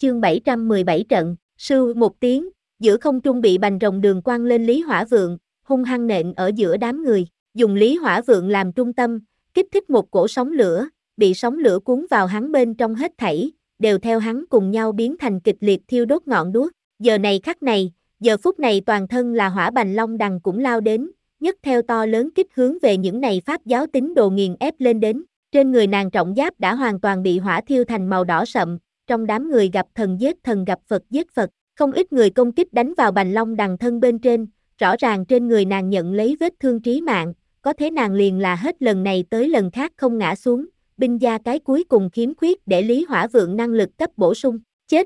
chương 717 trận, sưu một tiếng, giữa không trung bị bành rồng đường quăng lên Lý Hỏa Vượng, hung hăng nện ở giữa đám người, dùng Lý Hỏa Vượng làm trung tâm, kích thích một cổ sóng lửa, bị sóng lửa cuốn vào hắn bên trong hết thảy, đều theo hắn cùng nhau biến thành kịch liệt thiêu đốt ngọn đuốc. Giờ này khắc này, giờ phút này toàn thân là hỏa bành long đằng cũng lao đến, nhấc theo to lớn kích hướng về những này pháp giáo tín đồ nghiền ép lên đến. Trên người nàng trọng giáp đã hoàn toàn bị hỏa thiêu thành màu đỏ sậm, trong đám người gặp thần giết thần gặp Phật giết Phật, không ít người công kích đánh vào bành long đằng thân bên trên, rõ ràng trên người nàng nhận lấy vết thương trí mạng, có thế nàng liền là hết lần này tới lần khác không ngã xuống, binh gia cái cuối cùng khiếm khuyết để Lý Hỏa Vượng năng lực cấp bổ sung, chết.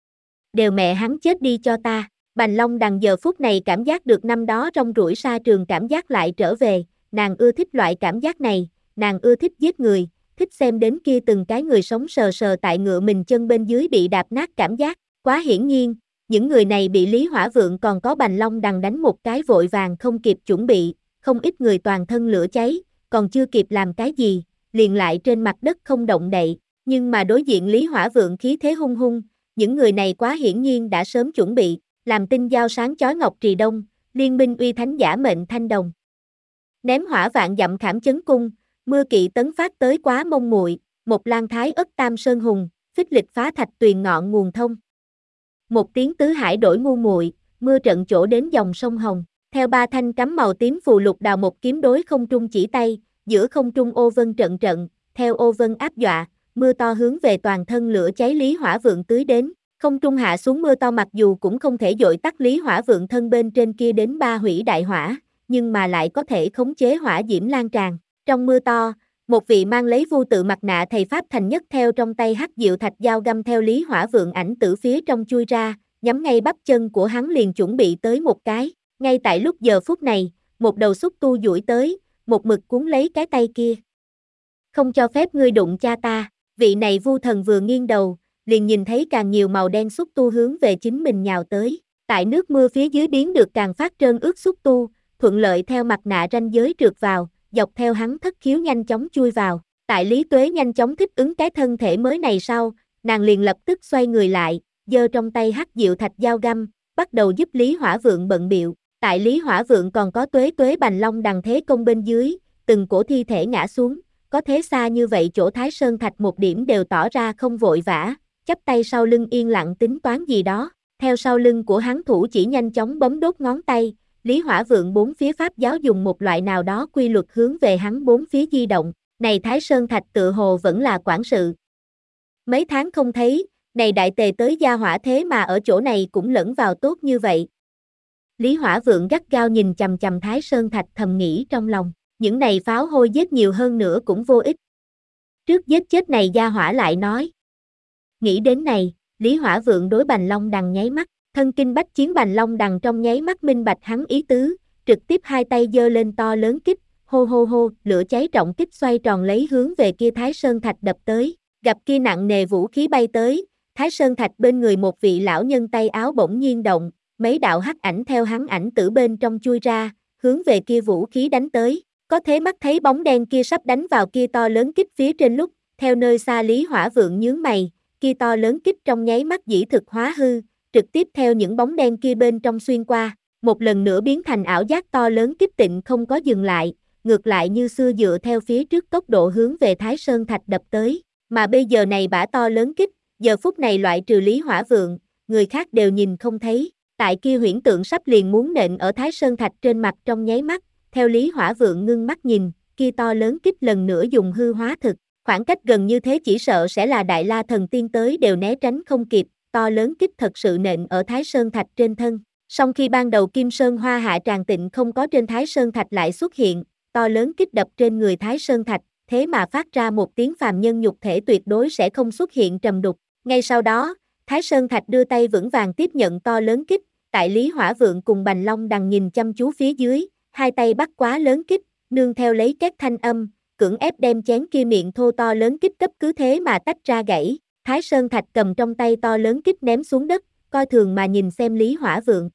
Đều mẹ hắn chết đi cho ta, bành long đằng giờ phút này cảm giác được năm đó rong ruổi sa trường cảm giác lại trở về, nàng ưa thích loại cảm giác này, nàng ưa thích giết người, thích xem đến kia từng cái người sống sờ sờ tại ngựa mình chân bên dưới bị đạp nát cảm giác, quá hiển nhiên, những người này bị Lý Hỏa Vượng còn có bành long đằng đánh một cái vội vàng không kịp chuẩn bị, không ít người toàn thân lửa cháy, còn chưa kịp làm cái gì, liền lại trên mặt đất không động đậy, nhưng mà đối diện Lý Hỏa Vượng khí thế hung hung, những người này quá hiển nhiên đã sớm chuẩn bị, làm tinh giao sáng chói ngọc trì đông, liên minh uy thánh giả mệnh thanh đồng. Ném hỏa vạn dặm khảm chấn cung, mưa kỵ tấn phát tới quá mông muội, một lang thái ất tam sơn hùng, phích lịch phá thạch tuyền ngọn nguồn thông. Một tiếng tứ hải đổi ngu muội, mưa trận chỗ đến dòng sông Hồng, theo ba thanh cắm màu tím phù lục đào một kiếm đối không trung chỉ tay, giữa không trung ô vân trận trận, theo ô vân áp dọa, mưa to hướng về toàn thân lửa cháy Lý Hỏa Vượng tưới đến, không trung hạ xuống mưa to mặc dù cũng không thể dội tắt Lý Hỏa Vượng thân bên trên kia đến ba hủy đại hỏa, nhưng mà lại có thể khống chế hỏa diễm lan tràn. Trong mưa to, một vị mang lấy vu tự mặt nạ thầy pháp thành nhất theo trong tay hắc diệu thạch dao găm theo Lý Hỏa Vượng ảnh từ phía trong chui ra, nhắm ngay bắp chân của hắn liền chuẩn bị tới một cái. Ngay tại lúc giờ phút này, một đầu xúc tu duỗi tới, một mực cuốn lấy cái tay kia. Không cho phép ngươi đụng cha ta, vị này vu thần vừa nghiêng đầu, liền nhìn thấy càng nhiều màu đen xúc tu hướng về chính mình nhào tới. Tại nước mưa phía dưới biến được càng phát trơn ướt xúc tu, thuận lợi theo mặt nạ ranh giới trượt vào, dọc theo hắn thất khiếu nhanh chóng chui vào. Tại Lý Tuế nhanh chóng thích ứng cái thân thể mới này sau, nàng liền lập tức xoay người lại, giơ trong tay hắc diệu thạch dao găm, bắt đầu giúp Lý Hỏa Vượng bận bịu. Tại Lý Hỏa Vượng còn có tuế bành long đằng thế công bên dưới, từng cổ thi thể ngã xuống, có thế xa như vậy chỗ Thái Sơn Thạch một điểm đều tỏ ra không vội vã, chắp tay sau lưng yên lặng tính toán gì đó, theo sau lưng của hắn thủ chỉ nhanh chóng bấm đốt ngón tay, Lý Hỏa Vượng bốn phía pháp giáo dùng một loại nào đó quy luật hướng về hắn bốn phía di động, này Thái Sơn Thạch tựa hồ vẫn là quản sự. Mấy tháng không thấy, này đại tề tới gia hỏa thế mà ở chỗ này cũng lẫn vào tốt như vậy. Lý Hỏa Vượng gắt gao nhìn chằm chằm Thái Sơn Thạch thầm nghĩ trong lòng, những này pháo hôi giết nhiều hơn nữa cũng vô ích. Trước giết chết này gia hỏa lại nói. Nghĩ đến này, Lý Hỏa Vượng đối bành long đằng nháy mắt, thân kinh bách chiến bành long đằng trong nháy mắt minh bạch hắn ý tứ, trực tiếp hai tay giơ lên to lớn kích, hô hô hô, lửa cháy trọng kích xoay tròn lấy hướng về kia Thái Sơn Thạch đập tới, gặp kia nặng nề vũ khí bay tới, Thái Sơn Thạch bên người một vị lão nhân tay áo bỗng nhiên động, mấy đạo hắc ảnh theo hắn ảnh tử bên trong chui ra, hướng về kia vũ khí đánh tới, có thế mắt thấy bóng đen kia sắp đánh vào kia to lớn kích phía trên lúc, theo nơi xa Lý Hỏa Vượng nhướng mày, kia to lớn kích trong nháy mắt dĩ thực hóa hư, trực tiếp theo những bóng đen kia bên trong xuyên qua, một lần nữa biến thành ảo giác to lớn kích tịnh không có dừng lại, ngược lại như xưa dựa theo phía trước tốc độ hướng về Thái Sơn Thạch đập tới, mà bây giờ này bả to lớn kích, giờ phút này loại trừ Lý Hỏa Vượng, người khác đều nhìn không thấy, tại kia huyễn tượng sắp liền muốn nện ở Thái Sơn Thạch trên mặt trong nháy mắt, theo Lý Hỏa Vượng ngưng mắt nhìn, kia to lớn kích lần nữa dùng hư hóa thực, khoảng cách gần như thế chỉ sợ sẽ là Đại La Thần Tiên tới đều né tránh không kịp, to lớn kích thật sự nện ở Thái Sơn Thạch trên thân. Song khi ban đầu Kim Sơn Hoa Hạ Tràng Tịnh không có trên Thái Sơn Thạch lại xuất hiện, to lớn kích đập trên người Thái Sơn Thạch, thế mà phát ra một tiếng phàm nhân nhục thể tuyệt đối sẽ không xuất hiện trầm đục. Ngay sau đó, Thái Sơn Thạch đưa tay vững vàng tiếp nhận to lớn kích, tại Lý Hỏa Vượng cùng bành long đằng nhìn chăm chú phía dưới, hai tay bắt quá lớn kích, nương theo lấy các thanh âm, cưỡng ép đem chén kia miệng thô to lớn kích cấp cứ thế mà tách ra gãy. Thái Sơn Thạch cầm trong tay to lớn kích ném xuống đất, coi thường mà nhìn xem Lý Hỏa Vượng.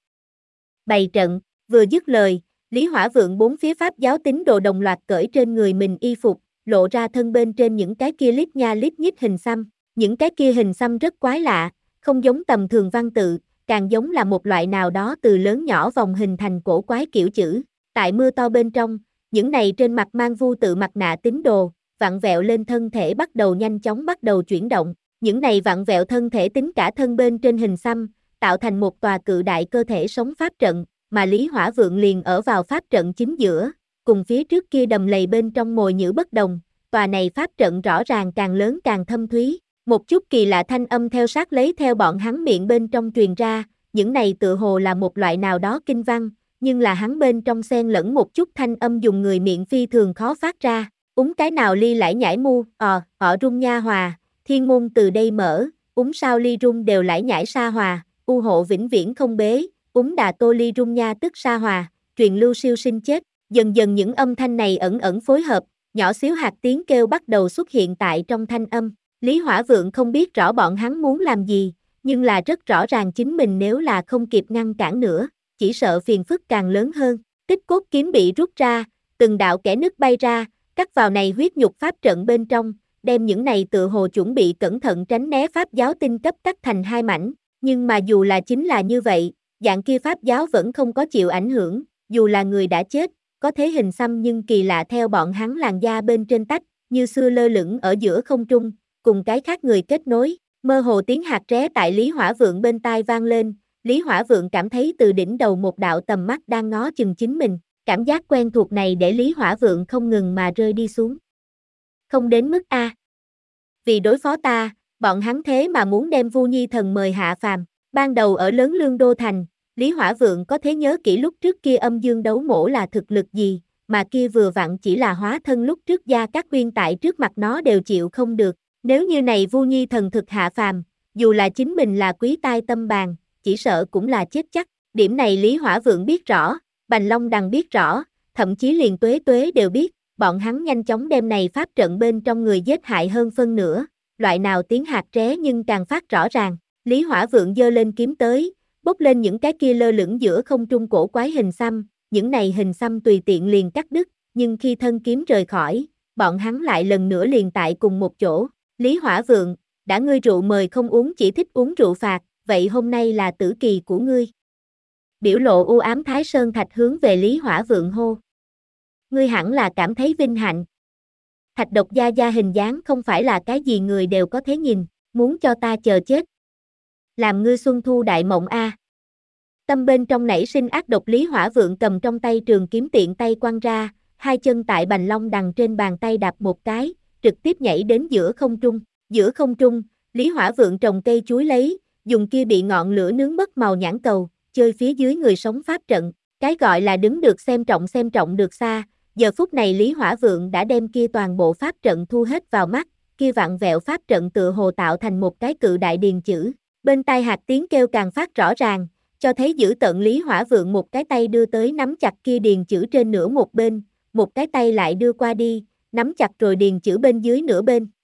Bày trận, vừa dứt lời, Lý Hỏa Vượng bốn phía pháp giáo tín đồ đồng loạt cởi trên người mình y phục, lộ ra thân bên trên những cái kia lít nha lít nhít hình xăm. Những cái kia hình xăm rất quái lạ, không giống tầm thường văn tự, càng giống là một loại nào đó từ lớn nhỏ vòng hình thành cổ quái kiểu chữ. Tại mưa to bên trong, những này trên mặt mang vu tự mặt nạ tín đồ, vặn vẹo lên thân thể nhanh chóng bắt đầu chuyển động. Những này vặn vẹo thân thể tính cả thân bên trên hình xăm, tạo thành một tòa cự đại cơ thể sống pháp trận, mà Lý Hỏa Vượng liền ở vào pháp trận chính giữa, cùng phía trước kia đầm lầy bên trong mồi nhữ bất đồng, tòa này pháp trận rõ ràng càng lớn càng thâm thúy, một chút kỳ lạ thanh âm theo sát lấy theo bọn hắn miệng bên trong truyền ra, những này tựa hồ là một loại nào đó kinh văn, nhưng là hắn bên trong xen lẫn một chút thanh âm dùng người miệng phi thường khó phát ra, cái nào ly lải nhải mu, họ rung nha hòa, thiên môn từ đây mở, sao ly rung đều lải nhải sa hòa, u hộ vĩnh viễn không bế, đà tô ly rung nha tức sa hòa, truyền lưu siêu sinh chết, dần dần những âm thanh này ẩn ẩn phối hợp, nhỏ xíu hạt tiếng kêu bắt đầu xuất hiện tại trong thanh âm, Lý Hỏa Vượng không biết rõ bọn hắn muốn làm gì, nhưng là rất rõ ràng chính mình nếu là không kịp ngăn cản nữa, chỉ sợ phiền phức càng lớn hơn, tích cốt kiếm bị rút ra, từng đạo kẽ nứt bay ra, cắt vào này huyết nhục pháp trận bên trong, đem những này tựa hồ chuẩn bị cẩn thận tránh né pháp giáo tinh cấp cắt thành hai mảnh, nhưng mà dù là chính là như vậy, dạng kia pháp giáo vẫn không có chịu ảnh hưởng, dù là người đã chết, có thế hình xăm nhưng kỳ lạ theo bọn hắn làn da bên trên tách, như xưa lơ lửng ở giữa không trung, cùng cái khác người kết nối, mơ hồ tiếng hạt ré tại Lý Hỏa Vượng bên tai vang lên, Lý Hỏa Vượng cảm thấy từ đỉnh đầu một đạo tầm mắt đang ngó chừng chính mình, cảm giác quen thuộc này để Lý Hỏa Vượng không ngừng mà rơi đi xuống. Không đến mức A. Vì đối phó ta, bọn hắn thế mà muốn đem Vu Nhi thần mời hạ phàm, ban đầu ở lớn lương đô thành, Lý Hỏa Vượng có thể nhớ kỹ lúc trước kia âm dương đấu mổ là thực lực gì, mà kia vừa vặn chỉ là hóa thân lúc trước gia các huyên tại trước mặt nó đều chịu không được, nếu như này Vu Nhi thần thực hạ phàm, dù là chính mình là quý tai tâm bàn, chỉ sợ cũng là chết chắc, điểm này Lý Hỏa Vượng biết rõ, Bành Long Đằng biết rõ, thậm chí liền Tuế Tuế đều biết, bọn hắn nhanh chóng đem này pháp trận bên trong người giết hại hơn phân nửa, loại nào tiếng hạt ré nhưng càng phát rõ ràng, Lý Hỏa Vượng giơ lên kiếm tới, bốc lên những cái kia lơ lửng giữa không trung cổ quái hình xăm, những này hình xăm tùy tiện liền cắt đứt, nhưng khi thân kiếm rời khỏi, bọn hắn lại lần nữa liền tại cùng một chỗ, Lý Hỏa Vượng, đã ngươi rượu mời không uống chỉ thích uống rượu phạt, vậy hôm nay là tử kỳ của ngươi. Biểu lộ u ám Thái Sơn Thạch hướng về Lý Hỏa Vượng hô. Ngươi hẳn là cảm thấy vinh hạnh. Thạch Độc Gia Gia hình dáng không phải là cái gì người đều có thể nhìn, muốn cho ta chờ chết. Làm ngươi xuân thu đại mộng a. Tâm bên trong nảy sinh ác độc, Lý Hỏa Vượng cầm trong tay trường kiếm tiện tay quăng ra, hai chân tại Bành Long Đằng trên bàn tay đạp một cái, trực tiếp nhảy đến giữa không trung. Giữa không trung, Lý Hỏa Vượng trồng cây chuối lấy, dùng kia bị ngọn lửa nướng mất màu nhãn cầu, chơi phía dưới người sống pháp trận. Cái gọi là đứng được xem trọng được xa, giờ phút này Lý Hỏa Vượng đã đem kia toàn bộ pháp trận thu hết vào mắt, kia vặn vẹo pháp trận tựa hồ tạo thành một cái cự đại điền chữ. Bên tai hạt tiếng kêu càng phát rõ ràng, cho thấy dữ tợn Lý Hỏa Vượng một cái tay đưa tới nắm chặt kia điền chữ trên nửa một bên, một cái tay lại đưa qua đi, nắm chặt rồi điền chữ bên dưới nửa bên.